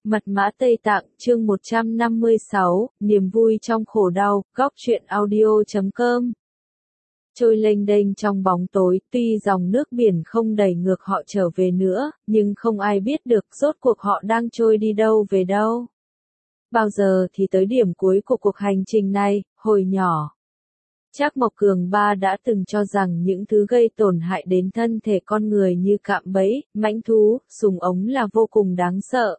Mật mã Tây Tạng, chương 156, niềm vui trong khổ đau, góc truyện audio.com. Trôi lênh đênh trong bóng tối, tuy dòng nước biển không đẩy ngược họ trở về nữa, nhưng không ai biết được rốt cuộc họ đang trôi đi đâu về đâu. Bao giờ thì tới điểm cuối của cuộc hành trình này, hồi nhỏ. Trác Mộc Cường Ba đã từng cho rằng những thứ gây tổn hại đến thân thể con người như cạm bẫy, mãnh thú, súng ống là vô cùng đáng sợ.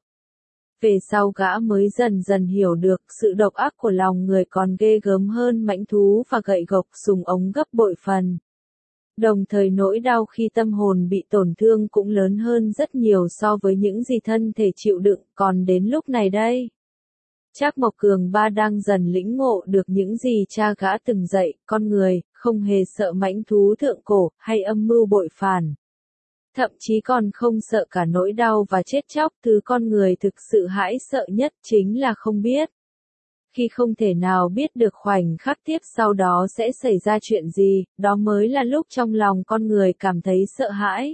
Về sau gã mới dần dần hiểu được sự độc ác của lòng người còn ghê gớm hơn mãnh thú và gậy gộc súng ống gấp bội phần. Đồng thời nỗi đau khi tâm hồn bị tổn thương cũng lớn hơn rất nhiều so với những gì thân thể chịu đựng, còn đến lúc này đây. Trác Mộc Cường Ba đang dần lĩnh ngộ được những gì cha gã từng dạy, con người, không hề sợ mãnh thú thượng cổ, hay âm mưu bội phản. Thậm chí còn không sợ cả nỗi đau và chết chóc, thứ con người thực sự hãi sợ nhất chính là không biết. Khi không thể nào biết được khoảnh khắc tiếp sau đó sẽ xảy ra chuyện gì, đó mới là lúc trong lòng con người cảm thấy sợ hãi.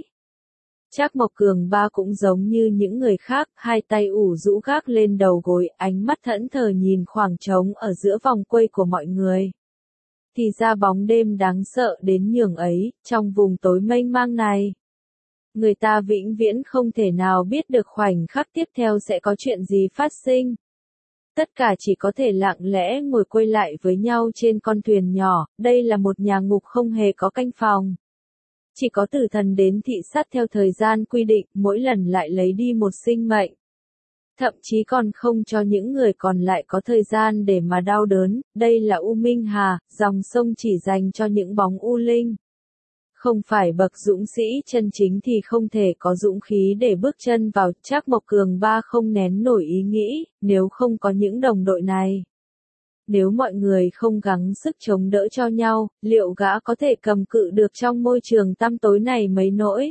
Trác Mộc Cường Ba cũng giống như những người khác, hai tay ủ rũ gác lên đầu gối, ánh mắt thẫn thờ nhìn khoảng trống ở giữa vòng quay của mọi người. Thì ra bóng đêm đáng sợ đến nhường ấy, trong vùng tối mênh mang này. Người ta vĩnh viễn không thể nào biết được khoảnh khắc tiếp theo sẽ có chuyện gì phát sinh. Tất cả chỉ có thể lặng lẽ ngồi quay lại với nhau trên con thuyền nhỏ, đây là một nhà ngục không hề có canh phòng. Chỉ có tử thần đến thị sát theo thời gian quy định, mỗi lần lại lấy đi một sinh mệnh. Thậm chí còn không cho những người còn lại có thời gian để mà đau đớn, đây là U Minh Hà, dòng sông chỉ dành cho những bóng u linh. Không phải bậc dũng sĩ chân chính thì không thể có dũng khí để bước chân vào. Trác Mộc Cường Ba không nén nổi ý nghĩ, nếu không có những đồng đội này. Nếu mọi người không gắng sức chống đỡ cho nhau, liệu gã có thể cầm cự được trong môi trường tăm tối này mấy nỗi?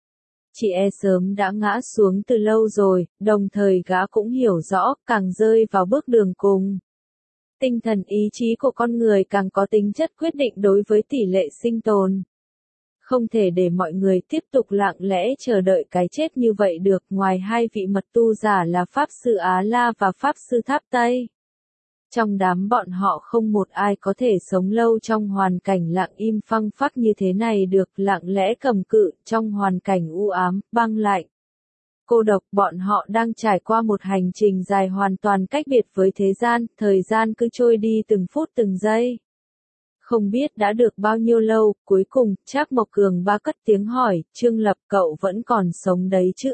Chị sớm đã ngã xuống từ lâu rồi, đồng thời gã cũng hiểu rõ, càng rơi vào bước đường cùng. Tinh thần ý chí của con người càng có tính chất quyết định đối với tỷ lệ sinh tồn. Không thể để mọi người tiếp tục lặng lẽ chờ đợi cái chết như vậy được, ngoài hai vị mật tu giả là Pháp Sư Á La và Pháp Sư Tháp Tây. Trong đám bọn họ không một ai có thể sống lâu trong hoàn cảnh lặng im phăng phắc như thế này được, lặng lẽ cầm cự, trong hoàn cảnh u ám, băng lạnh. Cô độc, bọn họ đang trải qua một hành trình dài hoàn toàn cách biệt với thế gian, thời gian cứ trôi đi từng phút từng giây. Không biết đã được bao nhiêu lâu, cuối cùng, Trác Mộc Cường Ba cất tiếng hỏi, Trương Lập cậu vẫn còn sống đấy chứ?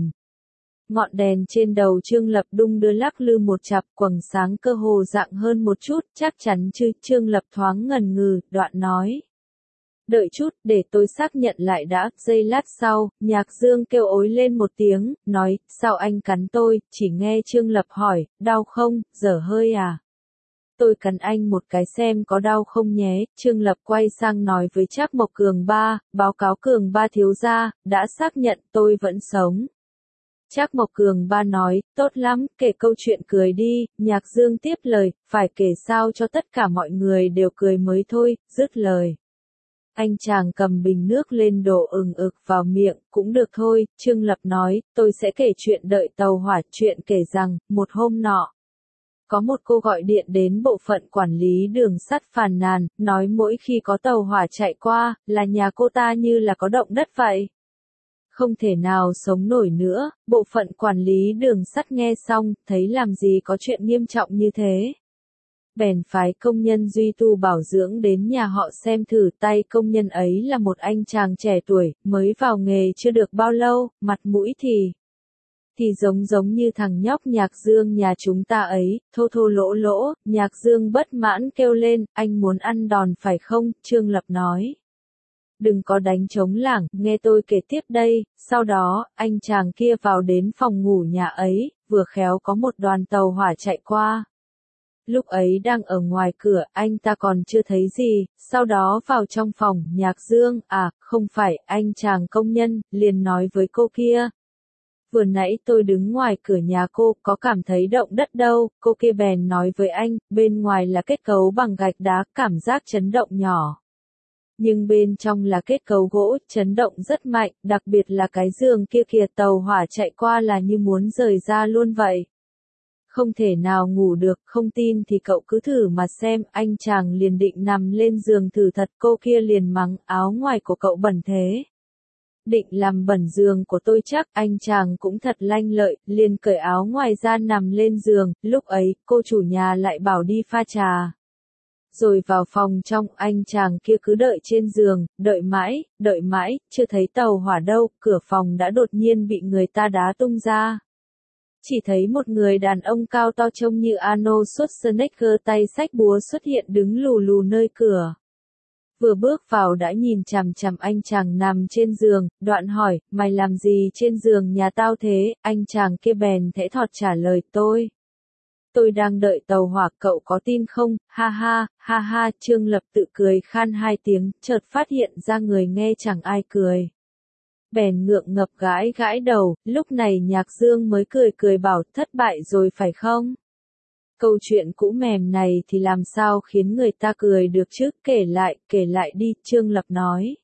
Ngọn đèn trên đầu Trương Lập đung đưa lắc lư một chặp, quầng sáng cơ hồ rạng hơn một chút, chắc chắn chứ? Trương Lập thoáng ngần ngừ, đoạn nói. Đợi chút, để tôi xác nhận lại đã. Giây lát sau, Nhạc Dương kêu ối lên một tiếng, nói, sao anh cắn tôi? Chỉ nghe Trương Lập hỏi, đau không, dở hơi à? Tôi cắn anh một cái xem có đau không nhé. Trương Lập quay sang nói với Trác Mộc Cường Ba, báo cáo Cường Ba thiếu gia, đã xác nhận tôi vẫn sống. Trác Mộc Cường Ba nói, tốt lắm, kể câu chuyện cười đi. Nhạc Dương tiếp lời, phải kể sao cho tất cả mọi người đều cười mới thôi. Dứt lời, anh chàng cầm bình nước lên đổ ừng ực vào miệng, cũng được thôi. Trương Lập nói, tôi sẽ kể chuyện đợi tàu hỏa. Chuyện kể rằng, một hôm nọ, có một cô gọi điện đến bộ phận quản lý đường sắt phàn nàn, nói mỗi khi có tàu hỏa chạy qua, là nhà cô ta như là có động đất vậy. Không thể nào sống nổi nữa. Bộ phận quản lý đường sắt nghe xong, thấy làm gì có chuyện nghiêm trọng như thế. Bèn phái công nhân duy tu bảo dưỡng đến nhà họ xem thử. Tay công nhân ấy là một anh chàng trẻ tuổi, mới vào nghề chưa được bao lâu, mặt mũi thì giống như thằng nhóc Nhạc Dương nhà chúng ta ấy, thô thô lỗ lỗ. Nhạc Dương bất mãn kêu lên, anh muốn ăn đòn phải không? Trương Lập nói, đừng có đánh trống lảng, nghe tôi kể tiếp đây. Sau đó, anh chàng kia vào đến phòng ngủ nhà ấy, vừa khéo có một đoàn tàu hỏa chạy qua. Lúc ấy đang ở ngoài cửa, anh ta còn chưa thấy gì, sau đó vào trong phòng. Nhạc Dương, không phải, anh chàng công nhân, liền nói với cô kia. Vừa nãy tôi đứng ngoài cửa nhà cô, có cảm thấy động đất đâu. Cô kia bèn nói với anh, bên ngoài là kết cấu bằng gạch đá, cảm giác chấn động nhỏ. Nhưng bên trong là kết cấu gỗ, chấn động rất mạnh, đặc biệt là cái giường kia kìa, tàu hỏa chạy qua là như muốn rời ra luôn vậy. Không thể nào ngủ được, không tin thì cậu cứ thử mà xem, anh chàng liền định nằm lên giường thử thật, cô kia liền mắng, áo ngoài của cậu bẩn thế. Định làm bẩn giường của tôi chắc, anh chàng cũng thật lanh lợi, liền cởi áo ngoài ra nằm lên giường, lúc ấy, cô chủ nhà lại bảo đi pha trà. Rồi vào phòng trong, anh chàng kia cứ đợi trên giường, đợi mãi, chưa thấy tàu hỏa đâu, cửa phòng đã đột nhiên bị người ta đá tung ra. Chỉ thấy một người đàn ông cao to trông như Arnold Schwarzenegger tay xách búa xuất hiện đứng lù lù nơi cửa. Vừa bước vào đã nhìn chằm chằm anh chàng nằm trên giường, đoạn hỏi, mày làm gì trên giường nhà tao thế, anh chàng kia bèn thẽ thọt trả lời tôi đang đợi tàu hỏa, cậu có tin không, ha ha, Trương Lập tự cười khan hai tiếng, chợt phát hiện ra người nghe chẳng ai cười. Bèn ngượng ngập gãi đầu, lúc này Nhạc Dương mới cười bảo thất bại rồi phải không? Câu chuyện cũ mềm này thì làm sao khiến người ta cười được chứ, kể lại đi, Trương Lập nói.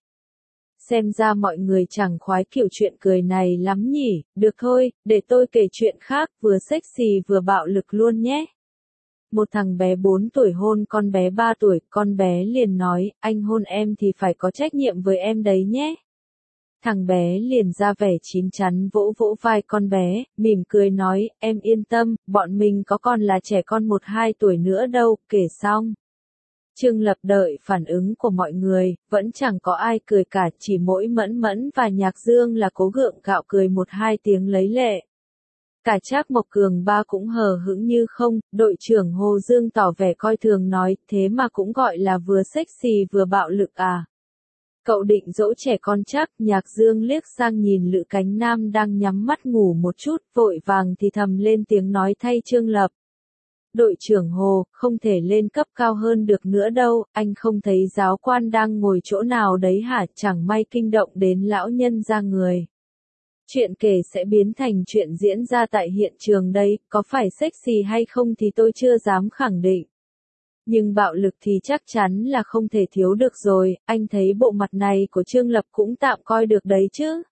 Xem ra mọi người chẳng khoái kiểu chuyện cười này lắm nhỉ, được thôi, để tôi kể chuyện khác, vừa sexy vừa bạo lực luôn nhé. Một thằng bé 4 tuổi hôn con bé 3 tuổi, con bé liền nói, anh hôn em thì phải có trách nhiệm với em đấy nhé. Thằng bé liền ra vẻ chín chắn vỗ vai con bé, mỉm cười nói, em yên tâm, bọn mình có còn là trẻ con 1-2 tuổi nữa đâu, kể xong. Trương Lập đợi phản ứng của mọi người, vẫn chẳng có ai cười cả, chỉ mỗi Mẫn và Nhạc Dương là cố gượng gạo cười 1-2 tiếng lấy lệ. Cả Trác Mộc Cường ba cũng hờ hững như không, đội trưởng Hồ Dương tỏ vẻ coi thường nói, thế mà cũng gọi là vừa sexy vừa bạo lực à. Cậu định dỗ trẻ con chắc, Nhạc Dương liếc sang nhìn Lữ Cánh Nam đang nhắm mắt ngủ một chút, vội vàng thì thầm lên tiếng nói thay Trương Lập. Đội trưởng Hồ, không thể lên cấp cao hơn được nữa đâu, anh không thấy giáo quan đang ngồi chỗ nào đấy hả, chẳng may kinh động đến lão nhân ra người. Chuyện kể sẽ biến thành chuyện diễn ra tại hiện trường đây, có phải sexy hay không thì tôi chưa dám khẳng định. Nhưng bạo lực thì chắc chắn là không thể thiếu được rồi, anh thấy bộ mặt này của Trương Lập cũng tạm coi được đấy chứ.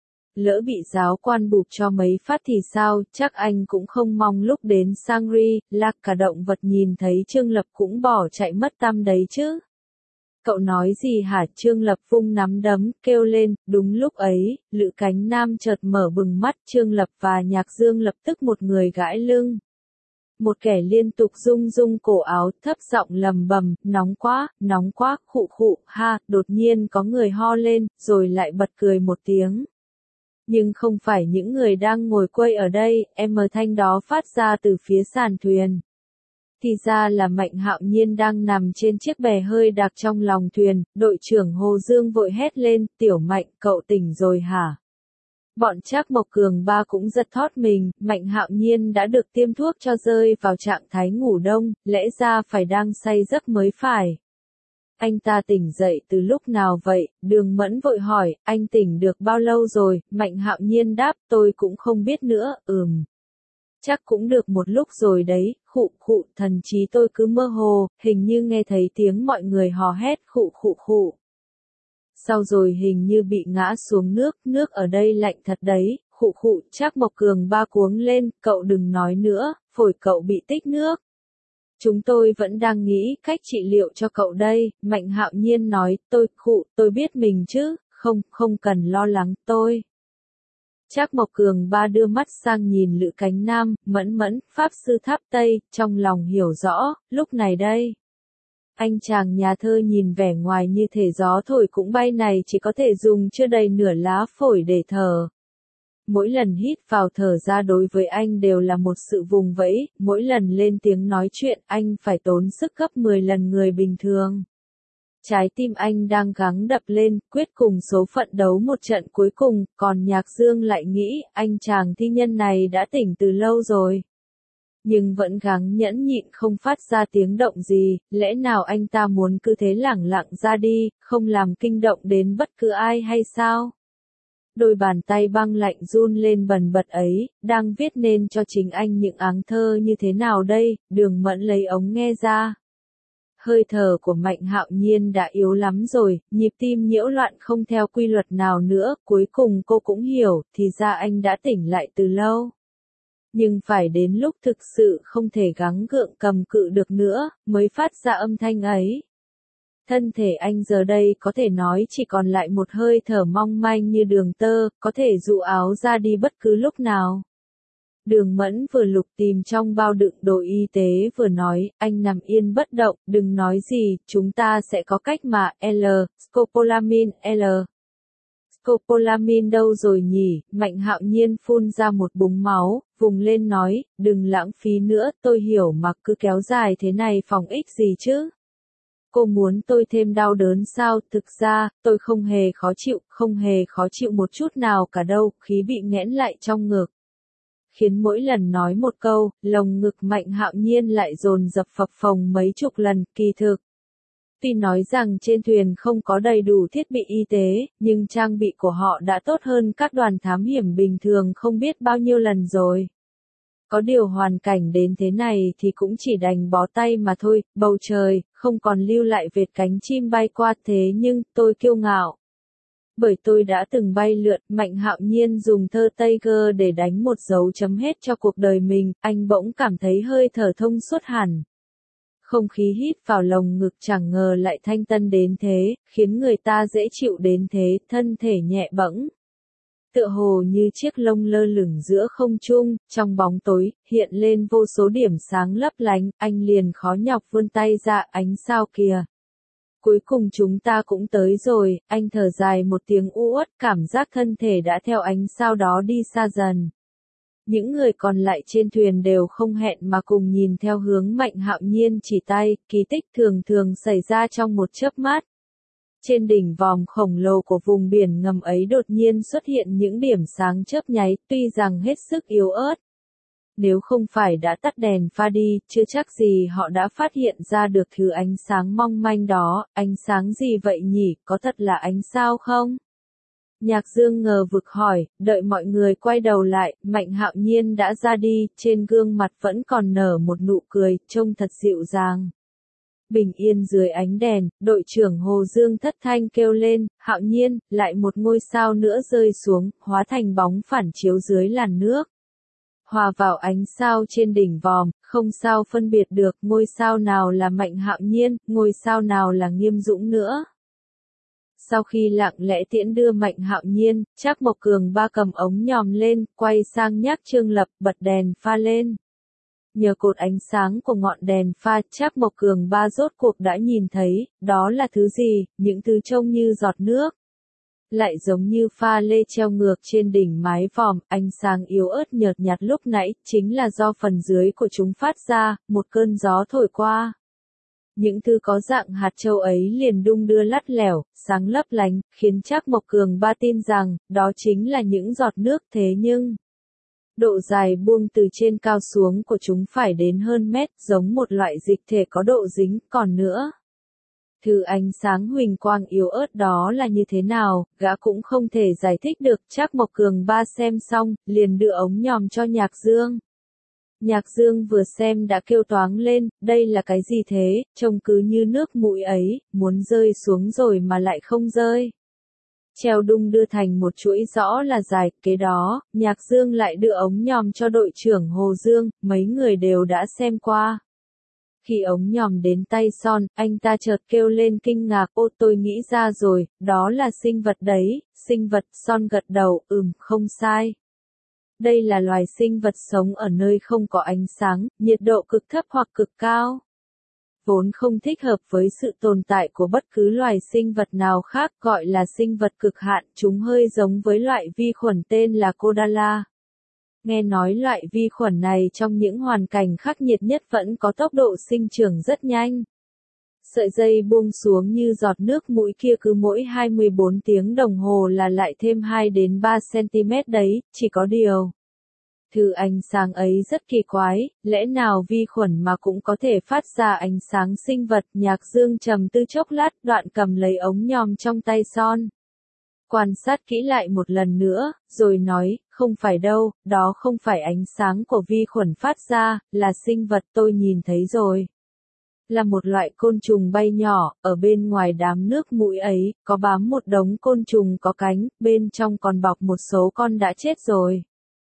Lỡ bị giáo quan bụp cho mấy phát thì sao, chắc anh cũng không mong lúc đến Sangri, lạc cả động vật nhìn thấy Trương Lập cũng bỏ chạy mất tăm đấy chứ. Cậu nói gì hả? Trương Lập vung nắm đấm, kêu lên, đúng lúc ấy, Lữ Cánh Nam chợt mở bừng mắt, Trương Lập và Nhạc Dương lập tức một người gãi lưng. Một kẻ liên tục rung cổ áo, thấp giọng lầm bầm, nóng quá, khụ, ha, đột nhiên có người ho lên, rồi lại bật cười một tiếng. Nhưng không phải những người đang ngồi quây ở đây, âm thanh đó phát ra từ phía sàn thuyền. Thì ra là Mạnh Hạo Nhiên đang nằm trên chiếc bè hơi đặc trong lòng thuyền, đội trưởng Hồ Dương vội hét lên, Tiểu Mạnh, cậu tỉnh rồi hả? Bọn Trác Mộc Cường ba cũng giật thót mình, Mạnh Hạo Nhiên đã được tiêm thuốc cho rơi vào trạng thái ngủ đông, lẽ ra phải đang say giấc mới phải. Anh ta tỉnh dậy từ lúc nào vậy? Đường Mẫn vội hỏi, anh tỉnh được bao lâu rồi? Mạnh Hạo Nhiên đáp, tôi cũng không biết nữa, Chắc cũng được một lúc rồi đấy, khụ, thần trí tôi cứ mơ hồ, hình như nghe thấy tiếng mọi người hò hét, khụ. Sau rồi hình như bị ngã xuống nước ở đây lạnh thật đấy, khụ, Trác Mộc Cường ba cuống lên, cậu đừng nói nữa, phổi cậu bị tích nước. Chúng tôi vẫn đang nghĩ cách trị liệu cho cậu đây, Mạnh Hạo Nhiên nói, tôi biết mình chứ, không cần lo lắng, tôi. Trác Mộc Cường ba đưa mắt sang nhìn Lữ Cánh Nam, Mẫn, Pháp Sư Tháp Tây, trong lòng hiểu rõ, lúc này đây. Anh chàng nhà thơ nhìn vẻ ngoài như thể gió thổi cũng bay này chỉ có thể dùng chưa đầy nửa lá phổi để thở. Mỗi lần hít vào thở ra đối với anh đều là một sự vùng vẫy, mỗi lần lên tiếng nói chuyện anh phải tốn sức gấp 10 lần người bình thường. Trái tim anh đang gắng đập lên, quyết cùng số phận đấu một trận cuối cùng, còn Nhạc Dương lại nghĩ, anh chàng thi nhân này đã tỉnh từ lâu rồi. Nhưng vẫn gắng nhẫn nhịn không phát ra tiếng động gì, lẽ nào anh ta muốn cứ thế lẳng lặng ra đi, không làm kinh động đến bất cứ ai hay sao? Đôi bàn tay băng lạnh run lên bần bật ấy, đang viết nên cho chính anh những áng thơ như thế nào đây, Đường Mẫn lấy ống nghe ra. hơi thở của Mạnh Hạo Nhiên đã yếu lắm rồi, nhịp tim nhiễu loạn không theo quy luật nào nữa, cuối cùng cô cũng hiểu, thì ra anh đã tỉnh lại từ lâu. Nhưng phải đến lúc thực sự không thể gắng gượng cầm cự được nữa, mới phát ra âm thanh ấy. Thân thể anh giờ đây có thể nói chỉ còn lại một hơi thở mong manh như đường tơ, có thể dụ áo ra đi bất cứ lúc nào. Đường Mẫn vừa lục tìm trong bao đựng đồ y tế vừa nói, anh nằm yên bất động, đừng nói gì, chúng ta sẽ có cách mà, scopolamine, Scopolamine đâu rồi nhỉ? Mạnh Hạo Nhiên phun ra một búng máu, vùng lên nói, đừng lãng phí nữa, tôi hiểu mà cứ kéo dài thế này phòng ích gì chứ? Cô muốn tôi thêm đau đớn sao? Thực ra, tôi không hề khó chịu một chút nào cả đâu, khí bị nghẽn lại trong ngực. Khiến mỗi lần nói một câu, lồng ngực Mạnh Hạo Nhiên lại dồn dập phập phồng mấy chục lần, kỳ thực. Tuy nói rằng trên thuyền không có đầy đủ thiết bị y tế, nhưng trang bị của họ đã tốt hơn các đoàn thám hiểm bình thường không biết bao nhiêu lần rồi. Có điều hoàn cảnh đến thế này thì cũng chỉ đành bó tay mà thôi, bầu trời, không còn lưu lại vệt cánh chim bay qua thế nhưng tôi kiêu ngạo. Bởi tôi đã từng bay lượn, Mạnh Hạo Nhiên dùng thơ Tiger để đánh một dấu chấm hết cho cuộc đời mình, anh bỗng cảm thấy hơi thở thông suốt hẳn. Không khí hít vào lồng ngực chẳng ngờ lại thanh tân đến thế, khiến người ta dễ chịu đến thế, thân thể nhẹ bẫng. Tựa hồ như chiếc lông lơ lửng giữa không trung, trong bóng tối, hiện lên vô số điểm sáng lấp lánh, anh liền khó nhọc vươn tay ra, ánh sao kìa. Cuối cùng chúng ta cũng tới rồi, anh thở dài một tiếng u uất, cảm giác thân thể đã theo ánh sao đó đi xa dần. Những người còn lại trên thuyền đều không hẹn mà cùng nhìn theo hướng Mạnh Hạo Nhiên chỉ tay, kỳ tích thường thường xảy ra trong một chớp mắt. Trên đỉnh vòm khổng lồ của vùng biển ngầm ấy đột nhiên xuất hiện những điểm sáng chớp nháy, tuy rằng hết sức yếu ớt. Nếu không phải đã tắt đèn pha đi, chưa chắc gì họ đã phát hiện ra được thứ ánh sáng mong manh đó, ánh sáng gì vậy nhỉ, có thật là ánh sao không? Nhạc Dương ngờ vực hỏi, đợi mọi người quay đầu lại, Mạnh Hạo Nhiên đã ra đi, trên gương mặt vẫn còn nở một nụ cười, trông thật dịu dàng. Bình yên dưới ánh đèn, đội trưởng Hồ Dương thất thanh kêu lên, Hạo Nhiên, lại một ngôi sao nữa rơi xuống, hóa thành bóng phản chiếu dưới làn nước. Hòa vào ánh sao trên đỉnh vòm, không sao phân biệt được ngôi sao nào là Mạnh Hạo Nhiên, ngôi sao nào là Nghiêm Dũng nữa. Sau khi lặng lẽ tiễn đưa Mạnh Hạo Nhiên, Trác Mộc Cường ba cầm ống nhòm lên, quay sang nhắc Trương Lập bật đèn pha lên. Nhờ cột ánh sáng của ngọn đèn pha, Trác Mộc Cường ba rốt cuộc đã nhìn thấy, đó là thứ gì, những thứ trông như giọt nước. Lại giống như pha lê treo ngược trên đỉnh mái vòm, ánh sáng yếu ớt nhợt nhạt lúc nãy, chính là do phần dưới của chúng phát ra, một cơn gió thổi qua. Những thứ có dạng hạt châu ấy liền đung đưa lắt lẻo, sáng lấp lánh, khiến Trác Mộc Cường ba tin rằng, đó chính là những giọt nước thế nhưng... Độ dài buông từ trên cao xuống của chúng phải đến hơn mét, giống một loại dịch thể có độ dính, còn nữa. Thứ ánh sáng huỳnh quang yếu ớt đó là như thế nào, gã cũng không thể giải thích được, Trác Mộc Cường ba xem xong, liền đưa ống nhòm cho Nhạc Dương. Nhạc Dương vừa xem đã kêu toáng lên, đây là cái gì thế, trông cứ như nước mũi ấy, muốn rơi xuống rồi mà lại không rơi. Treo đung đưa thành một chuỗi rõ là dài, kế đó, Nhạc Dương lại đưa ống nhòm cho đội trưởng Hồ Dương, mấy người đều đã xem qua. Khi ống nhòm đến tay Son, anh ta chợt kêu lên kinh ngạc, ô tôi nghĩ ra rồi, đó là sinh vật đấy, sinh vật, Son gật đầu, không sai. Đây là loài sinh vật sống ở nơi không có ánh sáng, nhiệt độ cực thấp hoặc cực cao. Vốn không thích hợp với sự tồn tại của bất cứ loài sinh vật nào khác, gọi là sinh vật cực hạn, chúng hơi giống với loại vi khuẩn tên là Codala. Nghe nói loại vi khuẩn này trong những hoàn cảnh khắc nghiệt nhất vẫn có tốc độ sinh trưởng rất nhanh. Sợi dây buông xuống như giọt nước mũi kia cứ mỗi 24 tiếng đồng hồ là lại thêm 2 đến 3 cm đấy, chỉ có điều. Thứ ánh sáng ấy rất kỳ quái, lẽ nào vi khuẩn mà cũng có thể phát ra ánh sáng sinh vật, Nhạc Dương trầm tư chốc lát, đoạn cầm lấy ống nhòm trong tay Son. Quan sát kỹ lại một lần nữa, rồi nói, không phải đâu, đó không phải ánh sáng của vi khuẩn phát ra, là sinh vật tôi nhìn thấy rồi. là một loại côn trùng bay nhỏ, ở bên ngoài đám nước mũi ấy, có bám một đống côn trùng có cánh, bên trong còn bọc một số con đã chết rồi.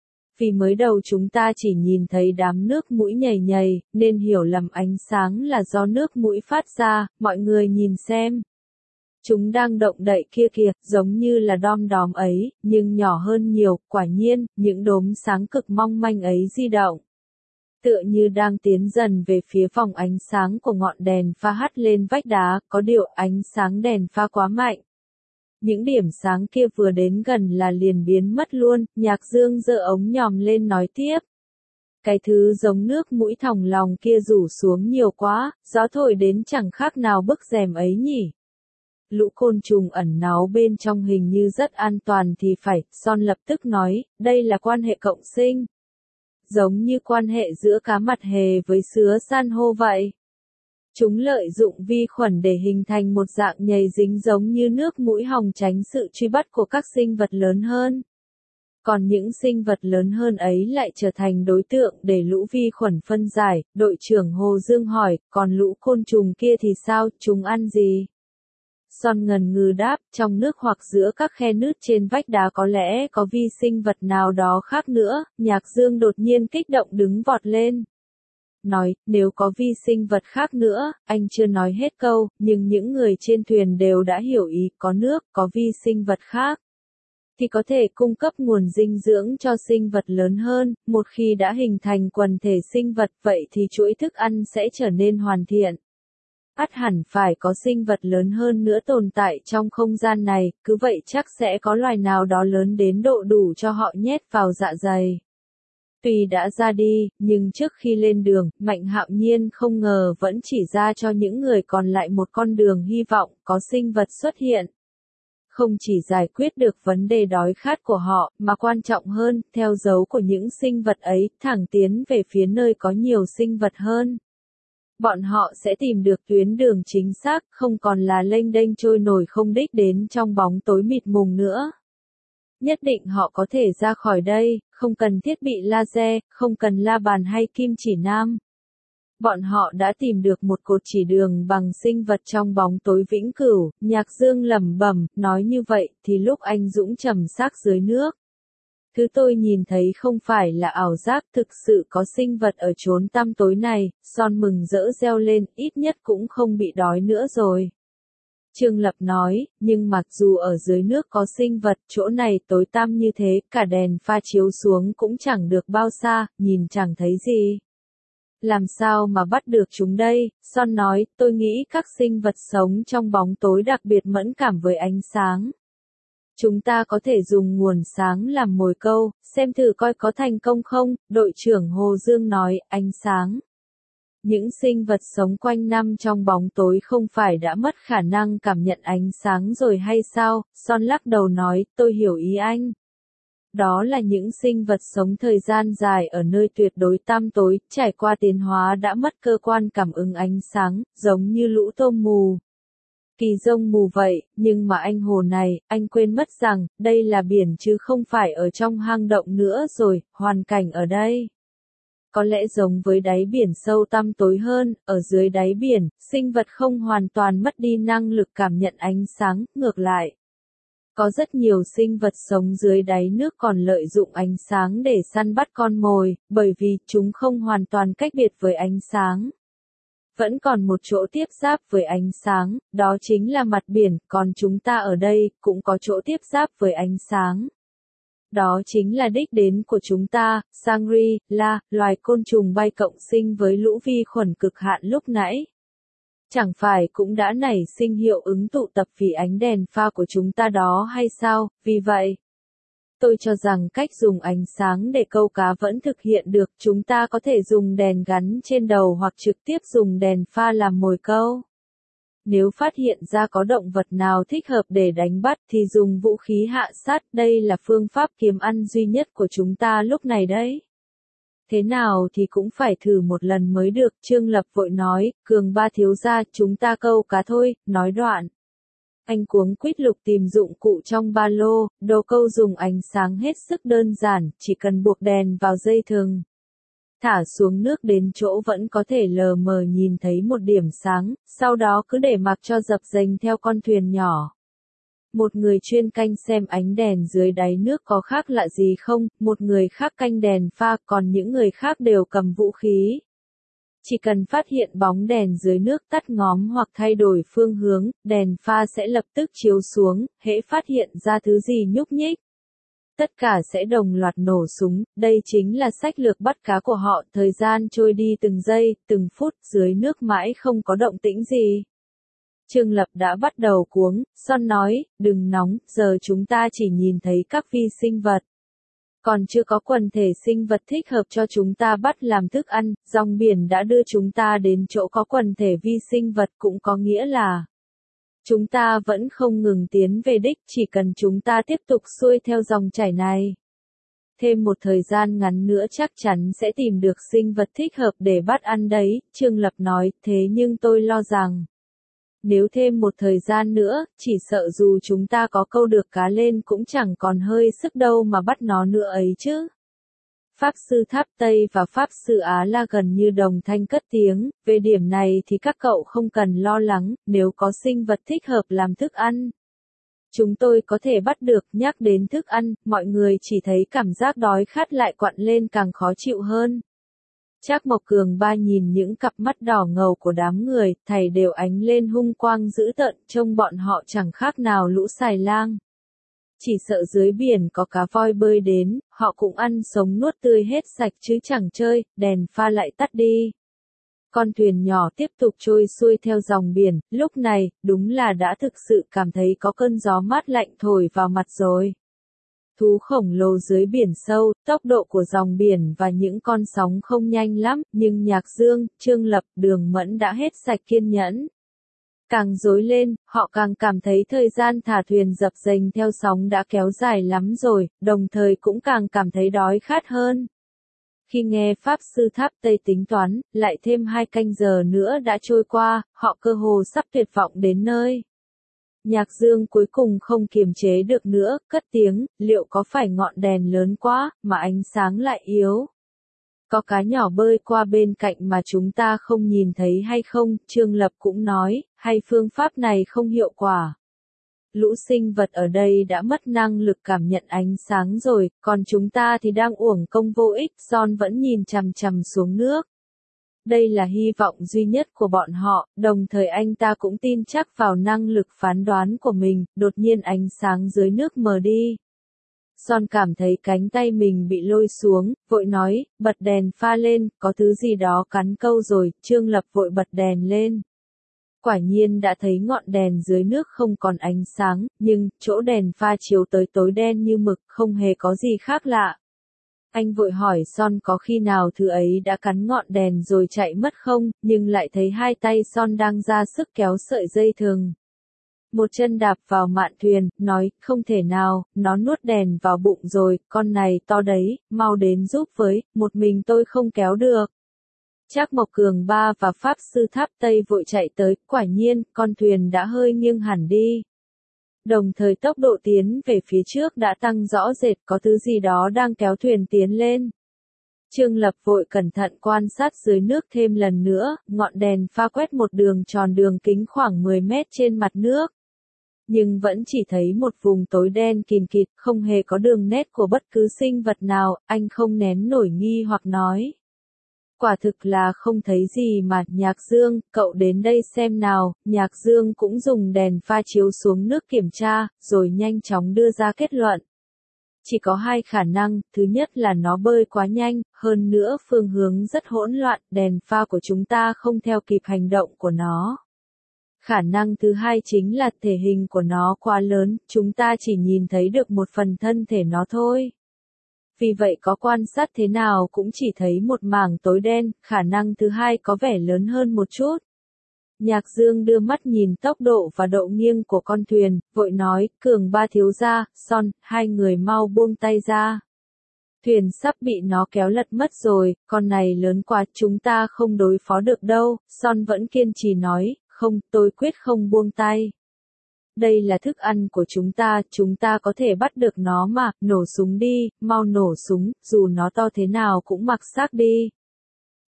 Vì mới đầu chúng ta chỉ nhìn thấy đám nước mũi nhầy nhầy, nên hiểu lầm ánh sáng là do nước mũi phát ra, mọi người nhìn xem. Chúng đang động đậy kia kìa, giống như là đom đóm ấy, nhưng nhỏ hơn nhiều, quả nhiên, những đốm sáng cực mong manh ấy di động. Tựa như đang tiến dần về phía vòng ánh sáng của ngọn đèn pha hắt lên vách đá, có điều ánh sáng đèn pha quá mạnh. Những điểm sáng kia vừa đến gần là liền biến mất luôn, Nhạc Dương giơ ống nhòm lên nói tiếp. Cái thứ giống nước mũi thòng lòng kia rủ xuống nhiều quá, gió thổi đến chẳng khác nào bức rèm ấy nhỉ. Lũ côn trùng ẩn náu bên trong hình như rất an toàn thì phải, Son lập tức nói, đây là quan hệ cộng sinh. Giống như quan hệ giữa cá mặt hề với sứa san hô vậy. Chúng lợi dụng vi khuẩn để hình thành một dạng nhầy dính giống như nước mũi hòng tránh sự truy bắt của các sinh vật lớn hơn. Còn những sinh vật lớn hơn ấy lại trở thành đối tượng để lũ vi khuẩn phân giải, đội trưởng Hồ Dương hỏi, còn lũ côn trùng kia thì sao, chúng ăn gì? Son ngần ngừ đáp, trong nước hoặc giữa các khe nứt trên vách đá có lẽ có vi sinh vật nào đó khác nữa, Nhạc Dương đột nhiên kích động đứng vọt lên. Nói, nếu có vi sinh vật khác nữa, anh chưa nói hết câu, nhưng những người trên thuyền đều đã hiểu ý, có nước, có vi sinh vật khác. Thì có thể cung cấp nguồn dinh dưỡng cho sinh vật lớn hơn, một khi đã hình thành quần thể sinh vật vậy thì chuỗi thức ăn sẽ trở nên hoàn thiện. Ắt hẳn phải có sinh vật lớn hơn nữa tồn tại trong không gian này, cứ vậy chắc sẽ có loài nào đó lớn đến độ đủ cho họ nhét vào dạ dày. Tuy đã ra đi, nhưng trước khi lên đường, Mạnh Hạo Nhiên không ngờ vẫn chỉ ra cho những người còn lại một con đường hy vọng, có sinh vật xuất hiện. Không chỉ giải quyết được vấn đề đói khát của họ, mà quan trọng hơn, theo dấu của những sinh vật ấy, thẳng tiến về phía nơi có nhiều sinh vật hơn. Bọn họ sẽ tìm được tuyến đường chính xác, không còn là lênh đênh trôi nổi không đích đến trong bóng tối mịt mùng nữa. Nhất định họ có thể ra khỏi đây, không cần thiết bị laser, không cần la bàn hay kim chỉ nam. Bọn họ đã tìm được một cột chỉ đường bằng sinh vật trong bóng tối vĩnh cửu, Nhạc Dương lẩm bẩm, nói như vậy thì lúc anh Dũng trầm xác dưới nước. Thứ tôi nhìn thấy không phải là ảo giác, thực sự có sinh vật ở chốn tăm tối này, Son mừng rỡ reo lên, ít nhất cũng không bị đói nữa rồi. Trương Lập nói, nhưng mặc dù ở dưới nước có sinh vật, chỗ này tối tăm như thế, cả đèn pha chiếu xuống cũng chẳng được bao xa, nhìn chẳng thấy gì. Làm sao mà bắt được chúng đây? Son nói, tôi nghĩ các sinh vật sống trong bóng tối đặc biệt mẫn cảm với ánh sáng. Chúng ta có thể dùng nguồn sáng làm mồi câu, xem thử coi có thành công không, đội trưởng Hồ Dương nói, ánh sáng. Những sinh vật sống quanh năm trong bóng tối không phải đã mất khả năng cảm nhận ánh sáng rồi hay sao? Son lắc đầu nói, tôi hiểu ý anh. Đó là những sinh vật sống thời gian dài ở nơi tuyệt đối tăm tối, trải qua tiến hóa đã mất cơ quan cảm ứng ánh sáng, giống như lũ tôm mù. Kỳ rông mù vậy, nhưng mà anh Hồ này, anh quên mất rằng, đây là biển chứ không phải ở trong hang động nữa rồi, hoàn cảnh ở đây. Có lẽ giống với đáy biển sâu tăm tối hơn, ở dưới đáy biển, sinh vật không hoàn toàn mất đi năng lực cảm nhận ánh sáng, ngược lại. Có rất nhiều sinh vật sống dưới đáy nước còn lợi dụng ánh sáng để săn bắt con mồi, bởi vì chúng không hoàn toàn cách biệt với ánh sáng. Vẫn còn một chỗ tiếp giáp với ánh sáng, đó chính là mặt biển, còn chúng ta ở đây, cũng có chỗ tiếp giáp với ánh sáng. Đó chính là đích đến của chúng ta, Shangri-La, loài côn trùng bay cộng sinh với lũ vi khuẩn cực hạn lúc nãy. Chẳng phải cũng đã nảy sinh hiệu ứng tụ tập vì ánh đèn pha của chúng ta đó hay sao, vì vậy. Tôi cho rằng cách dùng ánh sáng để câu cá vẫn thực hiện được, chúng ta có thể dùng đèn gắn trên đầu hoặc trực tiếp dùng đèn pha làm mồi câu. Nếu phát hiện ra có động vật nào thích hợp để đánh bắt thì dùng vũ khí hạ sát, đây là phương pháp kiếm ăn duy nhất của chúng ta lúc này đấy. Thế nào thì cũng phải thử một lần mới được, Trương Lập vội nói, Cường ba thiếu gia, chúng ta câu cá thôi, nói đoạn. Anh cuống quýt lục tìm dụng cụ trong ba lô, đồ câu dùng ánh sáng hết sức đơn giản, chỉ cần buộc đèn vào dây thừng. Thả xuống nước đến chỗ vẫn có thể lờ mờ nhìn thấy một điểm sáng, sau đó cứ để mặc cho dập dềnh theo con thuyền nhỏ. Một người chuyên canh xem ánh đèn dưới đáy nước có khác lạ gì không, một người khác canh đèn pha, còn những người khác đều cầm vũ khí. Chỉ cần phát hiện bóng đèn dưới nước tắt ngóm hoặc thay đổi phương hướng, đèn pha sẽ lập tức chiếu xuống, hễ phát hiện ra thứ gì nhúc nhích. Tất cả sẽ đồng loạt nổ súng, đây chính là sách lược bắt cá của họ, thời gian trôi đi từng giây, từng phút, dưới nước mãi không có động tĩnh gì. Trương Lập đã bắt đầu cuống, Son nói, đừng nóng, giờ chúng ta chỉ nhìn thấy các vi sinh vật. Còn chưa có quần thể sinh vật thích hợp cho chúng ta bắt làm thức ăn, dòng biển đã đưa chúng ta đến chỗ có quần thể vi sinh vật cũng có nghĩa là chúng ta vẫn không ngừng tiến về đích, chỉ cần chúng ta tiếp tục xuôi theo dòng chảy này. Thêm một thời gian ngắn nữa chắc chắn sẽ tìm được sinh vật thích hợp để bắt ăn đấy, Trương Lập nói, thế nhưng tôi lo rằng nếu thêm một thời gian nữa, chỉ sợ dù chúng ta có câu được cá lên cũng chẳng còn hơi sức đâu mà bắt nó nữa ấy chứ. Pháp sư Tháp Tây và Pháp sư Á La gần như đồng thanh cất tiếng, về điểm này thì các cậu không cần lo lắng, nếu có sinh vật thích hợp làm thức ăn. Chúng tôi có thể bắt được, nhắc đến thức ăn, mọi người chỉ thấy cảm giác đói khát lại quặn lên càng khó chịu hơn. Trác Mộc Cường Ba nhìn những cặp mắt đỏ ngầu của đám người, thảy đều ánh lên hung quang dữ tợn, trông bọn họ chẳng khác nào lũ xài lang. Chỉ sợ dưới biển có cá voi bơi đến, họ cũng ăn sống nuốt tươi hết sạch chứ chẳng chơi, đèn pha lại tắt đi. Con thuyền nhỏ tiếp tục trôi xuôi theo dòng biển, lúc này, đúng là đã thực sự cảm thấy có cơn gió mát lạnh thổi vào mặt rồi. Thú khổng lồ dưới biển sâu, tốc độ của dòng biển và những con sóng không nhanh lắm, nhưng Nhạc Dương, Trương Lập, Đường Mẫn đã hết sạch kiên nhẫn. Càng rối lên, họ càng cảm thấy thời gian thả thuyền dập dềnh theo sóng đã kéo dài lắm rồi, đồng thời cũng càng cảm thấy đói khát hơn. Khi nghe Pháp sư Tháp Tây tính toán, lại thêm 2 canh giờ nữa đã trôi qua, họ cơ hồ sắp tuyệt vọng đến nơi. Nhạc Dương cuối cùng không kiềm chế được nữa, cất tiếng, liệu có phải ngọn đèn lớn quá, mà ánh sáng lại yếu? Có cá nhỏ bơi qua bên cạnh mà chúng ta không nhìn thấy hay không? Trương Lập cũng nói, hay phương pháp này không hiệu quả. Lũ sinh vật ở đây đã mất năng lực cảm nhận ánh sáng rồi, còn chúng ta thì đang uổng công vô ích, Son vẫn nhìn chằm chằm xuống nước. Đây là hy vọng duy nhất của bọn họ, đồng thời anh ta cũng tin chắc vào năng lực phán đoán của mình, đột nhiên ánh sáng dưới nước mờ đi. Son cảm thấy cánh tay mình bị lôi xuống, vội nói, bật đèn pha lên, có thứ gì đó cắn câu rồi, Trương Lập vội bật đèn lên. Quả nhiên đã thấy ngọn đèn dưới nước không còn ánh sáng, nhưng, chỗ đèn pha chiếu tới tối đen như mực, không hề có gì khác lạ. Anh vội hỏi Son có khi nào thứ ấy đã cắn ngọn đèn rồi chạy mất không, nhưng lại thấy hai tay Son đang ra sức kéo sợi dây thừng. Một chân đạp vào mạn thuyền, nói, không thể nào, nó nuốt đèn vào bụng rồi, con này to đấy, mau đến giúp với, một mình tôi không kéo được. Trác Mộc Cường Ba và Pháp sư Tháp Tây vội chạy tới, quả nhiên, con thuyền đã hơi nghiêng hẳn đi. Đồng thời tốc độ tiến về phía trước đã tăng rõ rệt, có thứ gì đó đang kéo thuyền tiến lên. Trương Lập vội cẩn thận quan sát dưới nước thêm lần nữa, ngọn đèn pha quét một đường tròn đường kính khoảng 10 mét trên mặt nước. Nhưng vẫn chỉ thấy một vùng tối đen kìn kịt, không hề có đường nét của bất cứ sinh vật nào, anh không nén nổi nghi hoặc nói. Quả thực là không thấy gì mà, Nhạc Dương, cậu đến đây xem nào, Nhạc Dương cũng dùng đèn pha chiếu xuống nước kiểm tra, rồi nhanh chóng đưa ra kết luận. Chỉ có 2 khả năng, thứ nhất là nó bơi quá nhanh, hơn nữa phương hướng rất hỗn loạn, đèn pha của chúng ta không theo kịp hành động của nó. Khả năng thứ hai chính là thể hình của nó quá lớn, chúng ta chỉ nhìn thấy được một phần thân thể nó thôi. Vì vậy có quan sát thế nào cũng chỉ thấy một mảng tối đen, khả năng thứ hai có vẻ lớn hơn một chút. Nhạc Dương đưa mắt nhìn tốc độ và độ nghiêng của con thuyền, vội nói, Cường Ba thiếu gia, Son, hai người mau buông tay ra. Thuyền sắp bị nó kéo lật mất rồi, con này lớn quá, chúng ta không đối phó được đâu, Son vẫn kiên trì nói, không, tôi quyết không buông tay. Đây là thức ăn của chúng ta có thể bắt được nó mà, nổ súng đi, mau nổ súng, dù nó to thế nào cũng mặc xác đi.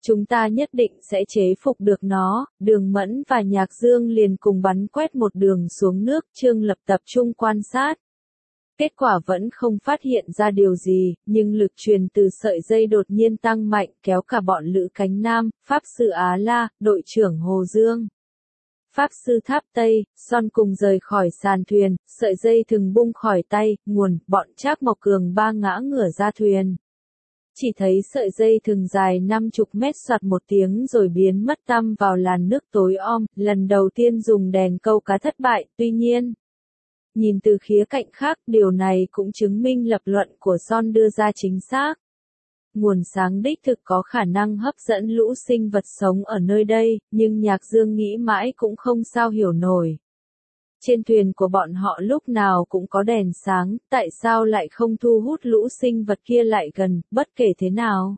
Chúng ta nhất định sẽ chế phục được nó. Đường Mẫn và Nhạc Dương liền cùng bắn quét một đường xuống nước. Trương Lập tập trung quan sát. Kết quả vẫn không phát hiện ra điều gì, nhưng lực truyền từ sợi dây đột nhiên tăng mạnh kéo cả bọn Lữ Cánh Nam, Pháp Sư Á La, đội trưởng Hồ Dương. Pháp Sư Tháp Tây, Son cùng rời khỏi sàn thuyền, sợi dây thừng bung khỏi tay, bọn Trác Mộc Cường ba ngã ngửa ra thuyền. Chỉ thấy sợi dây thừng dài 50 mét soạt một tiếng rồi biến mất tăm vào làn nước tối om, lần đầu tiên dùng đèn câu cá thất bại, tuy nhiên. Nhìn từ khía cạnh khác, điều này cũng chứng minh lập luận của Son đưa ra chính xác. Nguồn sáng đích thực có khả năng hấp dẫn lũ sinh vật sống ở nơi đây, nhưng Nhạc Dương nghĩ mãi cũng không sao hiểu nổi. Trên thuyền của bọn họ lúc nào cũng có đèn sáng, tại sao lại không thu hút lũ sinh vật kia lại gần, bất kể thế nào.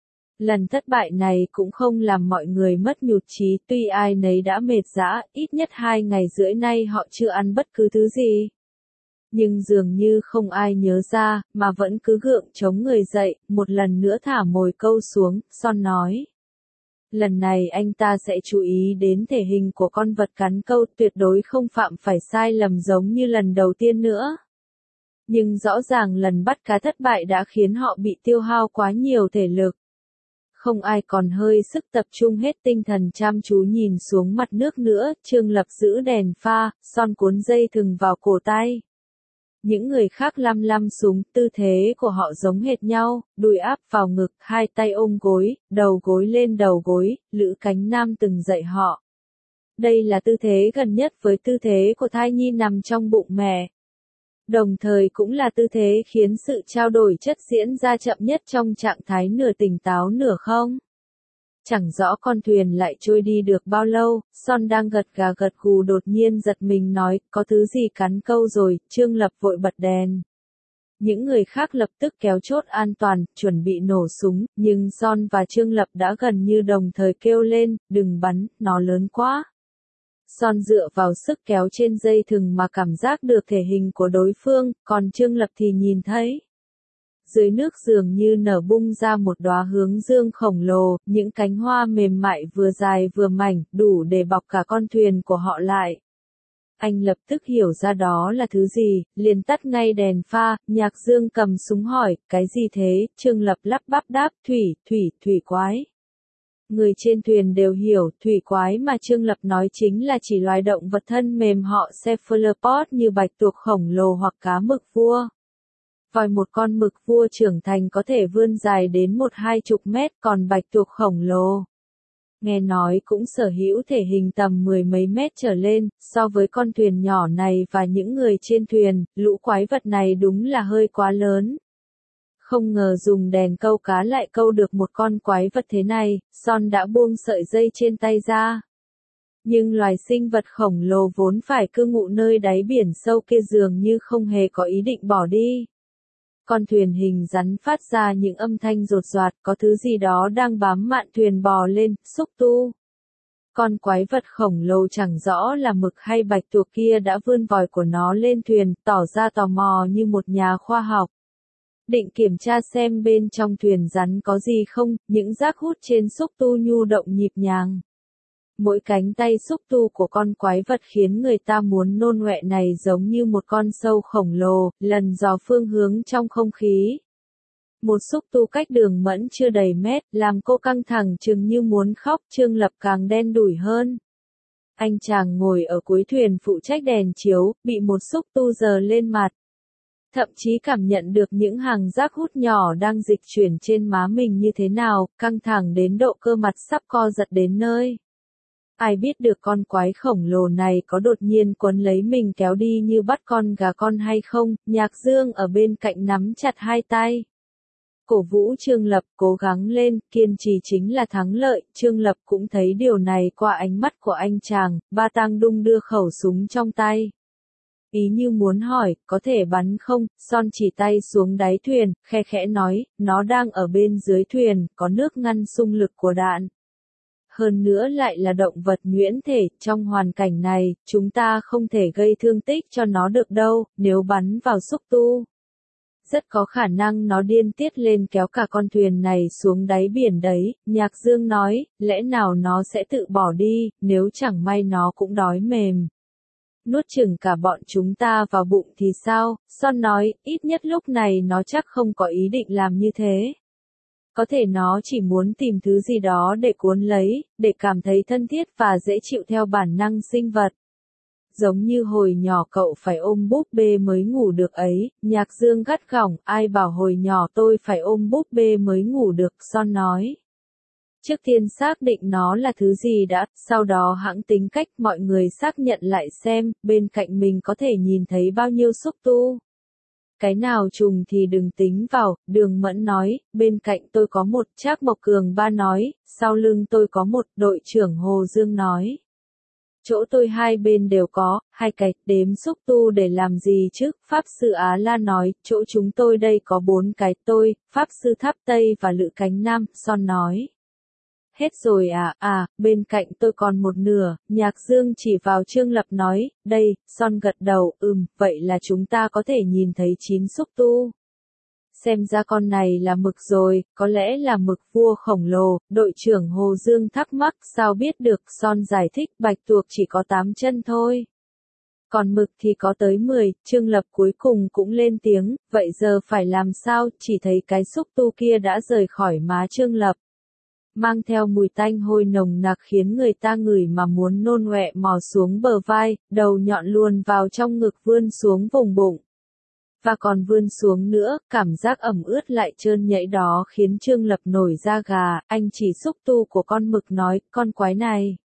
Lần thất bại này cũng không làm mọi người mất nhụt chí, tuy ai nấy đã mệt rã, ít nhất 2 ngày rưỡi nay họ chưa ăn bất cứ thứ gì. Nhưng dường như không ai nhớ ra, mà vẫn cứ gượng chống người dậy, một lần nữa thả mồi câu xuống, Son nói. Lần này anh ta sẽ chú ý đến thể hình của con vật cắn câu, tuyệt đối không phạm phải sai lầm giống như lần đầu tiên nữa. Nhưng rõ ràng lần bắt cá thất bại đã khiến họ bị tiêu hao quá nhiều thể lực. Không ai còn hơi sức tập trung hết tinh thần chăm chú nhìn xuống mặt nước nữa, Trương Lập giữ đèn pha, Son cuốn dây thừng vào cổ tay. Những người khác lăm lăm súng, tư thế của họ giống hệt nhau, đùi áp vào ngực, hai tay ôm gối, đầu gối lên đầu gối, Lữ Cánh Nam từng dạy họ. Đây là tư thế gần nhất với tư thế của thai nhi nằm trong bụng mẹ. Đồng thời cũng là tư thế khiến sự trao đổi chất diễn ra chậm nhất trong trạng thái nửa tỉnh táo nửa không. Chẳng rõ con thuyền lại trôi đi được bao lâu, Son đang gật gà gật gù đột nhiên giật mình nói, có thứ gì cắn câu rồi, Trương Lập vội bật đèn. Những người khác lập tức kéo chốt an toàn, chuẩn bị nổ súng, nhưng Son và Trương Lập đã gần như đồng thời kêu lên, đừng bắn, nó lớn quá. Son dựa vào sức kéo trên dây thừng mà cảm giác được thể hình của đối phương, còn Trương Lập thì nhìn thấy. Dưới nước dường như nở bung ra một đóa hướng dương khổng lồ, những cánh hoa mềm mại vừa dài vừa mảnh, đủ để bọc cả con thuyền của họ lại. Anh lập tức hiểu ra đó là thứ gì, liền tắt ngay đèn pha, Nhạc Dương cầm súng hỏi, cái gì thế, Trương Lập lắp bắp đáp, thủy quái. Người trên thuyền đều hiểu, thủy quái mà Trương Lập nói chính là chỉ loài động vật thân mềm họ cephalopod như bạch tuộc khổng lồ hoặc cá mực vua. Vòi một con mực vua trưởng thành có thể vươn dài đến 1-20 mét, còn bạch tuộc khổng lồ. Nghe nói cũng sở hữu thể hình tầm 10 mấy mét trở lên, so với con thuyền nhỏ này và những người trên thuyền, lũ quái vật này đúng là hơi quá lớn. Không ngờ dùng đèn câu cá lại câu được một con quái vật thế này, Son đã buông sợi dây trên tay ra. Nhưng loài sinh vật khổng lồ vốn phải cư ngụ nơi đáy biển sâu kia dường như không hề có ý định bỏ đi. Con thuyền hình rắn phát ra những âm thanh rột rạt, có thứ gì đó đang bám mạn thuyền bò lên, xúc tu. Con quái vật khổng lồ chẳng rõ là mực hay bạch tuộc kia đã vươn vòi của nó lên thuyền, tỏ ra tò mò như một nhà khoa học. Định kiểm tra xem bên trong thuyền rắn có gì không, những rác hút trên xúc tu nhu động nhịp nhàng. Mỗi cánh tay xúc tu của con quái vật khiến người ta muốn nôn ọe này giống như một con sâu khổng lồ, lần dò phương hướng trong không khí. Một xúc tu cách Đường Mẫn chưa đầy mét, làm cô căng thẳng chừng như muốn khóc, Trương Lập càng đen đủi hơn. Anh chàng ngồi ở cuối thuyền phụ trách đèn chiếu, bị một xúc tu giờ lên mặt. Thậm chí cảm nhận được những hàng rác hút nhỏ đang dịch chuyển trên má mình như thế nào, căng thẳng đến độ cơ mặt sắp co giật đến nơi. Ai biết được con quái khổng lồ này có đột nhiên quấn lấy mình kéo đi như bắt con gà con hay không, Nhạc Dương ở bên cạnh nắm chặt hai tay. Cổ vũ Trương Lập, cố gắng lên, kiên trì chính là thắng lợi, Trương Lập cũng thấy điều này qua ánh mắt của anh chàng, Ba Tang đung đưa khẩu súng trong tay. Ý như muốn hỏi, có thể bắn không, Son chỉ tay xuống đáy thuyền, khe khẽ nói, nó đang ở bên dưới thuyền, có nước ngăn xung lực của đạn. Hơn nữa lại là động vật nhuyễn thể, trong hoàn cảnh này, chúng ta không thể gây thương tích cho nó được đâu, nếu bắn vào xúc tu. rất có khả năng nó điên tiết lên kéo cả con thuyền này xuống đáy biển đấy, Nhạc Dương nói, lẽ nào nó sẽ tự bỏ đi, nếu chẳng may nó cũng đói mềm. Nuốt chửng cả bọn chúng ta vào bụng thì sao, Son nói, ít nhất lúc này nó chắc không có ý định làm như thế. Có thể nó chỉ muốn tìm thứ gì đó để cuốn lấy, để cảm thấy thân thiết và dễ chịu theo bản năng sinh vật. Giống như hồi nhỏ cậu phải ôm búp bê mới ngủ được ấy, Nhạc Dương gắt gỏng, ai bảo hồi nhỏ tôi phải ôm búp bê mới ngủ được, Son nói. Trước tiên xác định nó là thứ gì đã, sau đó hãng tính cách mọi người xác nhận lại xem, bên cạnh mình có thể nhìn thấy bao nhiêu xúc tu. Cái nào trùng thì đừng tính vào, Đường Mẫn nói, bên cạnh tôi có một, Trác Mộc Cường ba nói, sau lưng tôi có một, đội trưởng Hồ Dương nói. Chỗ tôi hai bên đều có, hai cái, đếm xúc tu để làm gì chứ, Pháp Sư Á La nói, chỗ chúng tôi đây có 4 cái, tôi, Pháp Sư Tháp Tây và Lữ Cánh Nam, Son nói. Hết rồi à, bên cạnh tôi còn một nửa, Nhạc Dương chỉ vào Trương Lập nói, đây, Son gật đầu, vậy là chúng ta có thể nhìn thấy 9 xúc tu. Xem ra con này là mực rồi, có lẽ là mực vua khổng lồ, đội trưởng Hồ Dương thắc mắc, sao biết được, Son giải thích, bạch tuộc chỉ có 8 chân thôi. Còn mực thì có tới 10, Trương Lập cuối cùng cũng lên tiếng, vậy giờ phải làm sao, chỉ thấy cái xúc tu kia đã rời khỏi má Trương Lập. Mang theo mùi tanh hôi nồng nặc khiến người ta ngửi mà muốn nôn ọe mò xuống bờ vai, đầu nhọn luồn vào trong ngực vươn xuống vùng bụng. Và còn vươn xuống nữa, cảm giác ẩm ướt lại trơn nhẫy đó khiến Trương Lập nổi da gà, anh chỉ xúc tu của con mực nói, con quái này.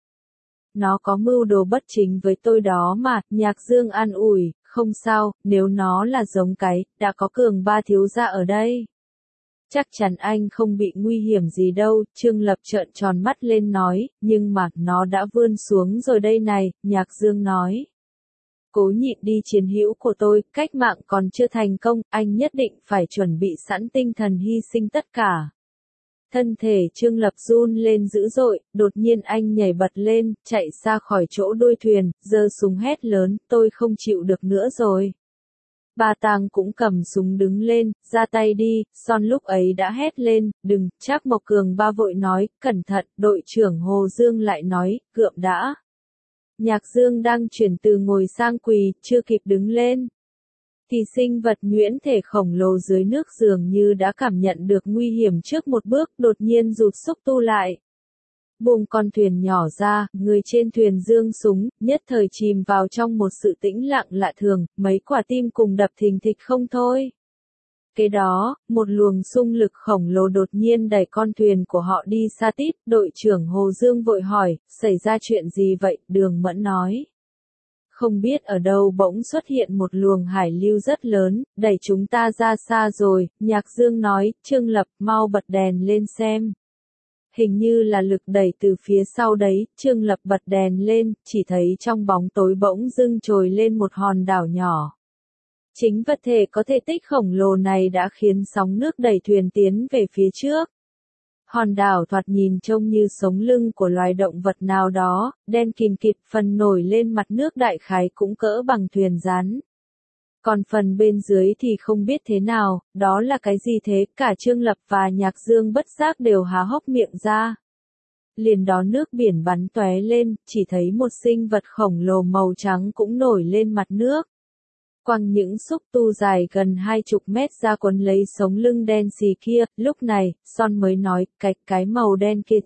Nó có mưu đồ bất chính với tôi đó mà, Nhạc Dương an ủi, không sao, nếu nó là giống cái, đã có Cường ba thiếu gia ở đây. Chắc chắn anh không bị nguy hiểm gì đâu, Trương Lập trợn tròn mắt lên nói, nhưng mà, nó đã vươn xuống rồi đây này, Nhạc Dương nói. Cố nhịn đi chiến hữu của tôi, cách mạng còn chưa thành công, anh nhất định phải chuẩn bị sẵn tinh thần hy sinh tất cả. Thân thể Trương Lập run lên dữ dội, đột nhiên anh nhảy bật lên, chạy ra khỏi chỗ đuôi thuyền, giơ súng hét lớn, tôi không chịu được nữa rồi. Ba Tàng cũng cầm súng đứng lên, ra tay đi, Son lúc ấy đã hét lên, đừng, Trác Mộc Cường ba vội nói, cẩn thận, đội trưởng Hồ Dương lại nói, cượm đã. Nhạc Dương đang chuyển từ ngồi sang quỳ, chưa kịp đứng lên. Thì sinh vật nhuyễn thể khổng lồ dưới nước dường như đã cảm nhận được nguy hiểm trước một bước, đột nhiên rụt xúc tu lại. Buông con thuyền nhỏ ra, người trên thuyền giương súng, nhất thời chìm vào trong một sự tĩnh lặng lạ thường, mấy quả tim cùng đập thình thịch không thôi. Kế đó, một luồng xung lực khổng lồ đột nhiên đẩy con thuyền của họ đi xa tít, đội trưởng Hồ Dương vội hỏi, xảy ra chuyện gì vậy, Đường Mẫn nói. Không biết ở đâu bỗng xuất hiện một luồng hải lưu rất lớn, đẩy chúng ta ra xa rồi, Nhạc Dương nói, Trương Lập mau bật đèn lên xem. Hình như là lực đẩy từ phía sau đấy, Trương Lập bật đèn lên, chỉ thấy trong bóng tối bỗng dưng trồi lên một hòn đảo nhỏ. Chính vật thể có thể tích khổng lồ này đã khiến sóng nước đẩy thuyền tiến về phía trước. Hòn đảo thoạt nhìn trông như sống lưng của loài động vật nào đó, đen kìn kịt, phần nổi lên mặt nước đại khái cũng cỡ bằng thuyền rắn. Còn phần bên dưới thì không biết thế nào, đó là cái gì thế, cả Trương Lập và Nhạc Dương bất giác đều há hốc miệng ra. Liền đó nước biển bắn tóe lên, chỉ thấy một sinh vật khổng lồ màu trắng cũng nổi lên mặt nước. Quăng những xúc tu dài gần 20 mét ra quấn lấy sống lưng đen xì kia, lúc này, Son mới nói, cái màu đen kia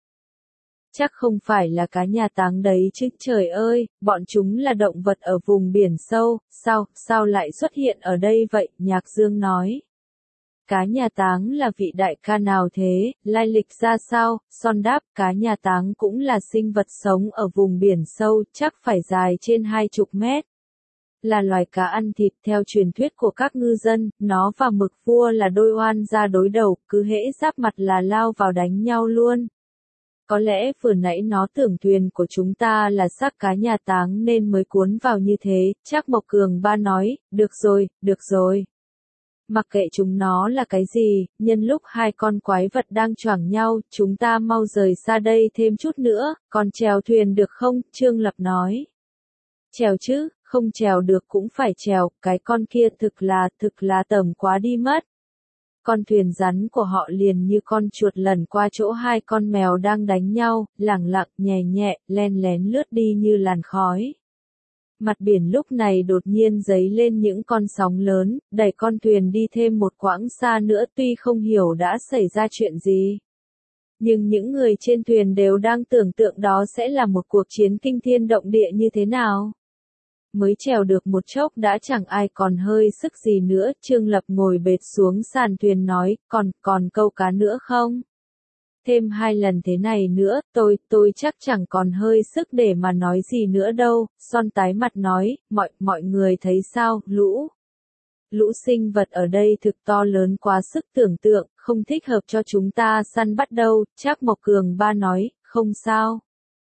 chắc không phải là cá nhà táng đấy chứ, trời ơi, bọn chúng là động vật ở vùng biển sâu, sao lại xuất hiện ở đây vậy, Nhạc Dương nói. Cá nhà táng là vị đại ca nào thế, lai lịch ra sao, Son đáp, cá nhà táng cũng là sinh vật sống ở vùng biển sâu, chắc phải dài trên 20 mét. Là loài cá ăn thịt theo truyền thuyết của các ngư dân, nó và mực vua là đôi oan gia đối đầu, cứ hễ giáp mặt là lao vào đánh nhau luôn. Có lẽ vừa nãy nó tưởng thuyền của chúng ta là xác cá nhà táng nên mới cuốn vào như thế, Trác Mộc Cường ba nói, được rồi. Mặc kệ chúng nó là cái gì, nhân lúc hai con quái vật đang choảng nhau, chúng ta mau rời xa đây thêm chút nữa, còn chèo thuyền được không, Trương Lập nói. Chèo chứ, không trèo được cũng phải trèo, cái con kia thực là tởm quá đi mất. Con thuyền rắn của họ liền như con chuột lần qua chỗ hai con mèo đang đánh nhau, lẳng lặng nhẹ nhẹ, len lén lướt đi như làn khói. Mặt biển lúc này đột nhiên dấy lên những con sóng lớn, đẩy con thuyền đi thêm một quãng xa nữa, tuy không hiểu đã xảy ra chuyện gì. Nhưng những người trên thuyền đều đang tưởng tượng đó sẽ là một cuộc chiến kinh thiên động địa như thế nào. Mới trèo được một chốc đã chẳng ai còn hơi sức gì nữa, Trương Lập ngồi bệt xuống sàn thuyền nói, còn câu cá nữa không? Thêm 2 lần thế này nữa, tôi chắc chẳng còn hơi sức để mà nói gì nữa đâu, Son tái mặt nói, mọi người thấy sao, lũ sinh vật ở đây thực to lớn quá sức tưởng tượng, không thích hợp cho chúng ta săn bắt đâu, Trác Mộc Cường Ba nói, không sao.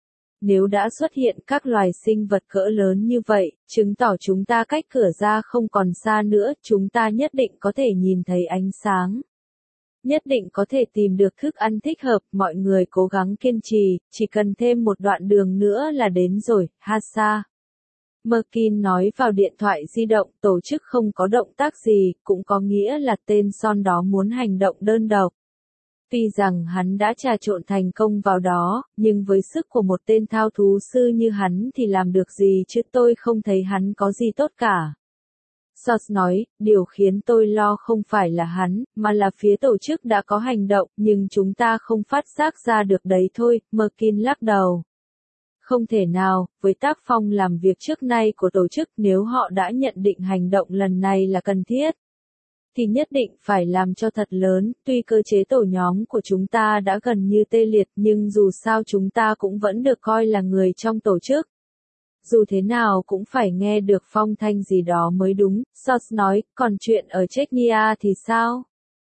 Nếu đã xuất hiện các loài sinh vật cỡ lớn như vậy, chứng tỏ chúng ta cách cửa ra không còn xa nữa, chúng ta nhất định có thể nhìn thấy ánh sáng. Nhất định có thể tìm được thức ăn thích hợp, mọi người cố gắng kiên trì, chỉ cần thêm một đoạn đường nữa là đến rồi, Hassa. Merkin nói vào điện thoại di động, tổ chức không có động tác gì, cũng có nghĩa là tên Son đó muốn hành động đơn độc. Tuy rằng hắn đã trà trộn thành công vào đó, nhưng với sức của một tên thao thú sư như hắn thì làm được gì chứ, tôi không thấy hắn có gì tốt cả. Sos nói, điều khiến tôi lo không phải là hắn, mà là phía tổ chức đã có hành động, nhưng chúng ta không phát giác ra được đấy thôi, Merkin lắc đầu. Không thể nào, với tác phong làm việc trước nay của tổ chức, nếu họ đã nhận định hành động lần này là cần thiết, thì nhất định phải làm cho thật lớn, tuy cơ chế tổ nhóm của chúng ta đã gần như tê liệt nhưng dù sao chúng ta cũng vẫn được coi là người trong tổ chức. Dù thế nào cũng phải nghe được phong thanh gì đó mới đúng, Sos nói, còn chuyện ở Chechnya thì sao?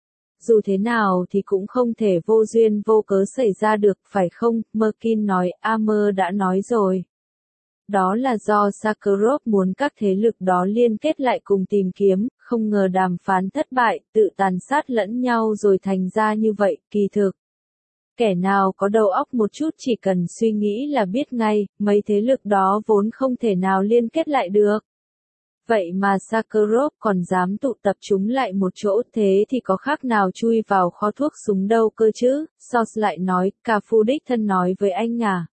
Dù thế nào thì cũng không thể vô duyên vô cớ xảy ra được, phải không? Merkin nói, Amer đã nói rồi. Đó là do Sakharov muốn các thế lực đó liên kết lại cùng tìm kiếm, không ngờ đàm phán thất bại, tự tàn sát lẫn nhau rồi thành ra như vậy, kỳ thực. Kẻ nào có đầu óc một chút chỉ cần suy nghĩ là biết ngay, mấy thế lực đó vốn không thể nào liên kết lại được. Vậy mà Sakharov còn dám tụ tập chúng lại một chỗ, thế thì có khác nào chui vào kho thuốc súng đâu cơ chứ, Sos lại nói, cả phu đích thân nói với anh à.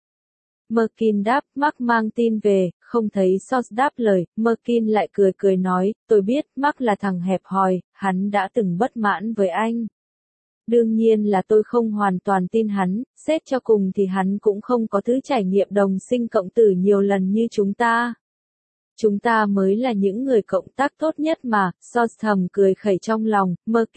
Merkin đáp, Mark mang tin về, không thấy Sos đáp lời, Merkin lại cười nói, tôi biết, Mark là thằng hẹp hòi, hắn đã từng bất mãn với anh. Đương nhiên là tôi không hoàn toàn tin hắn, xét cho cùng thì hắn cũng không có thứ trải nghiệm đồng sinh cộng tử nhiều lần như chúng ta. Chúng ta mới là những người cộng tác tốt nhất mà, Sos thầm cười khẩy trong lòng,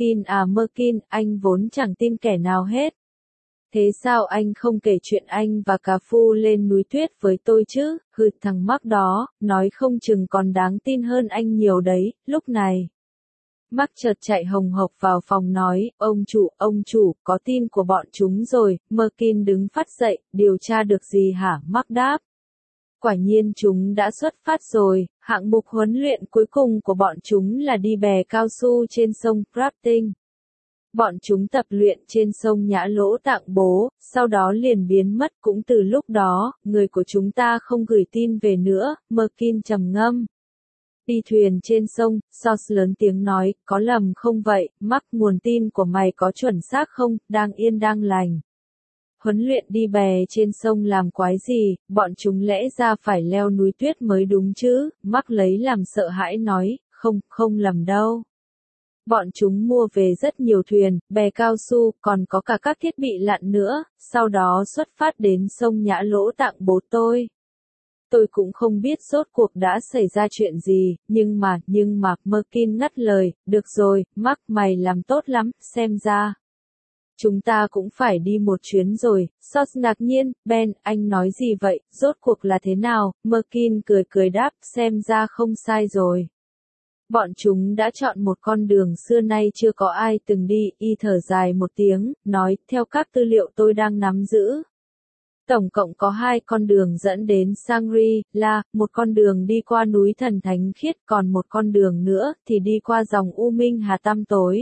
Merkin, anh vốn chẳng tin kẻ nào hết. Thế sao anh không kể chuyện anh và cà phu lên núi tuyết với tôi chứ, thằng Mark đó, nói không chừng còn đáng tin hơn anh nhiều đấy, lúc này. Mark chợt chạy hồng hộc vào phòng nói, ông chủ, có tin của bọn chúng rồi, Merkin đứng phát dậy, điều tra được gì hả, Mark đáp. Quả nhiên chúng đã xuất phát rồi, hạng mục huấn luyện cuối cùng của bọn chúng là đi bè cao su trên sông Rafting. Bọn chúng tập luyện trên sông Nhã Lỗ Tạng Bố, sau đó liền biến mất, cũng từ lúc đó, người của chúng ta không gửi tin về nữa, Merkin trầm ngâm. Đi thuyền trên sông, Sos lớn tiếng nói, có lầm không vậy, Mark, nguồn tin của mày có chuẩn xác không, đang yên đang lành. Huấn luyện đi bè trên sông làm quái gì, bọn chúng lẽ ra phải leo núi tuyết mới đúng chứ, Mark lấy làm sợ hãi nói, không lầm đâu. Bọn chúng mua về rất nhiều thuyền, bè cao su, còn có cả các thiết bị lặn nữa, sau đó xuất phát đến sông Nhã Lỗ Tạng Bố tôi. Tôi cũng không biết rốt cuộc đã xảy ra chuyện gì, nhưng mà, Merkin ngắt lời, được rồi, Mark mày làm tốt lắm, xem ra. Chúng ta cũng phải đi một chuyến rồi, Sos ngạc nhiên, Ben, anh nói gì vậy, rốt cuộc là thế nào, Merkin cười đáp, xem ra không sai rồi. Bọn chúng đã chọn một con đường xưa nay chưa có ai từng đi, y thở dài một tiếng, nói, theo các tư liệu tôi đang nắm giữ. Tổng cộng có 2 con đường dẫn đến Shangri-La, một con đường đi qua núi Thần Thánh Khiết, còn một con đường nữa thì đi qua dòng U Minh Hà tăm tối.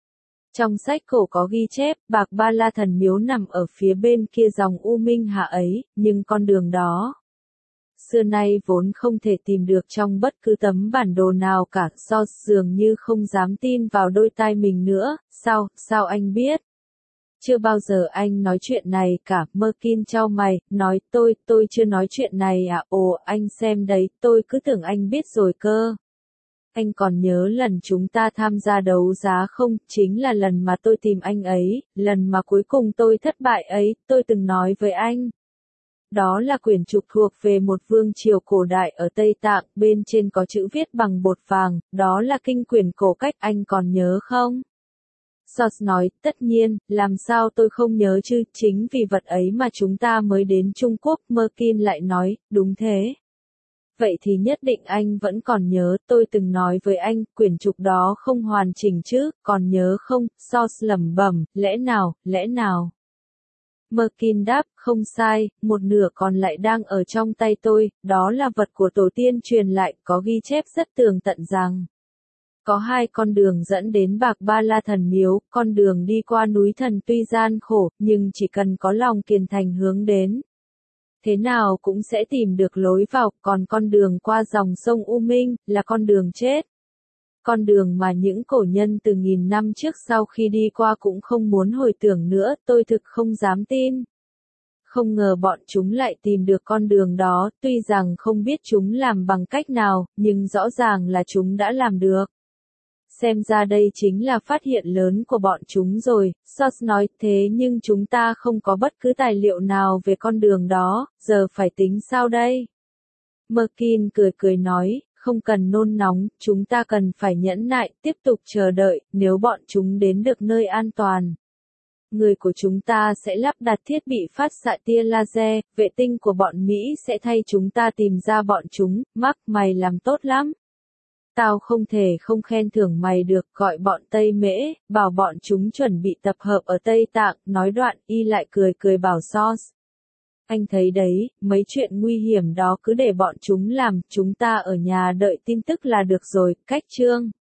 Trong sách cổ có ghi chép, Bạc Ba La Thần Miếu nằm ở phía bên kia dòng U Minh Hà ấy, nhưng con đường đó xưa nay vốn không thể tìm được trong bất cứ tấm bản đồ nào cả. George dường như không dám tin vào đôi tai mình nữa, sao anh biết? Chưa bao giờ anh nói chuyện này cả. Merkin chau mày, nói tôi chưa nói chuyện này à? Ồ, anh xem đấy, tôi cứ tưởng anh biết rồi cơ. Anh còn nhớ lần chúng ta tham gia đấu giá không? Chính là lần mà tôi tìm anh ấy, lần mà cuối cùng tôi thất bại ấy, tôi từng nói với anh. Đó là quyển trục thuộc về một vương triều cổ đại ở Tây Tạng, bên trên có chữ viết bằng bột vàng, đó là kinh quyển cổ cách, anh còn nhớ không? George nói, tất nhiên, làm sao tôi không nhớ chứ, chính vì vật ấy mà chúng ta mới đến Trung Quốc. Merkin lại nói, đúng thế. Vậy thì nhất định anh vẫn còn nhớ, tôi từng nói với anh, quyển trục đó không hoàn chỉnh chứ, còn nhớ không? George lẩm bẩm, lẽ nào? Merkin đáp, không sai, một nửa còn lại đang ở trong tay tôi, đó là vật của tổ tiên truyền lại, có ghi chép rất tường tận rằng có hai con đường dẫn đến Bạc Ba La Thần Miếu, con đường đi qua núi thần tuy gian khổ, nhưng chỉ cần có lòng kiên thành hướng đến, thế nào cũng sẽ tìm được lối vào, còn con đường qua dòng sông U Minh, là con đường chết. Con đường mà những cổ nhân từ nghìn năm trước sau khi đi qua cũng không muốn hồi tưởng nữa, tôi thực không dám tin. Không ngờ bọn chúng lại tìm được con đường đó, tuy rằng không biết chúng làm bằng cách nào, nhưng rõ ràng là chúng đã làm được. Xem ra đây chính là phát hiện lớn của bọn chúng rồi, George nói, thế nhưng chúng ta không có bất cứ tài liệu nào về con đường đó, giờ phải tính sao đây? Merkin cười nói, không cần nôn nóng, chúng ta cần phải nhẫn nại, tiếp tục chờ đợi, nếu bọn chúng đến được nơi an toàn. Người của chúng ta sẽ lắp đặt thiết bị phát xạ tia laser, vệ tinh của bọn Mỹ sẽ thay chúng ta tìm ra bọn chúng. Mark, mày làm tốt lắm. Tao không thể không khen thưởng mày được, gọi bọn Tây Mễ, bảo bọn chúng chuẩn bị tập hợp ở Tây Tạng, nói đoạn, y lại cười bảo George. Anh thấy đấy, mấy chuyện nguy hiểm đó cứ để bọn chúng làm, chúng ta ở nhà đợi tin tức là được rồi. Cách chương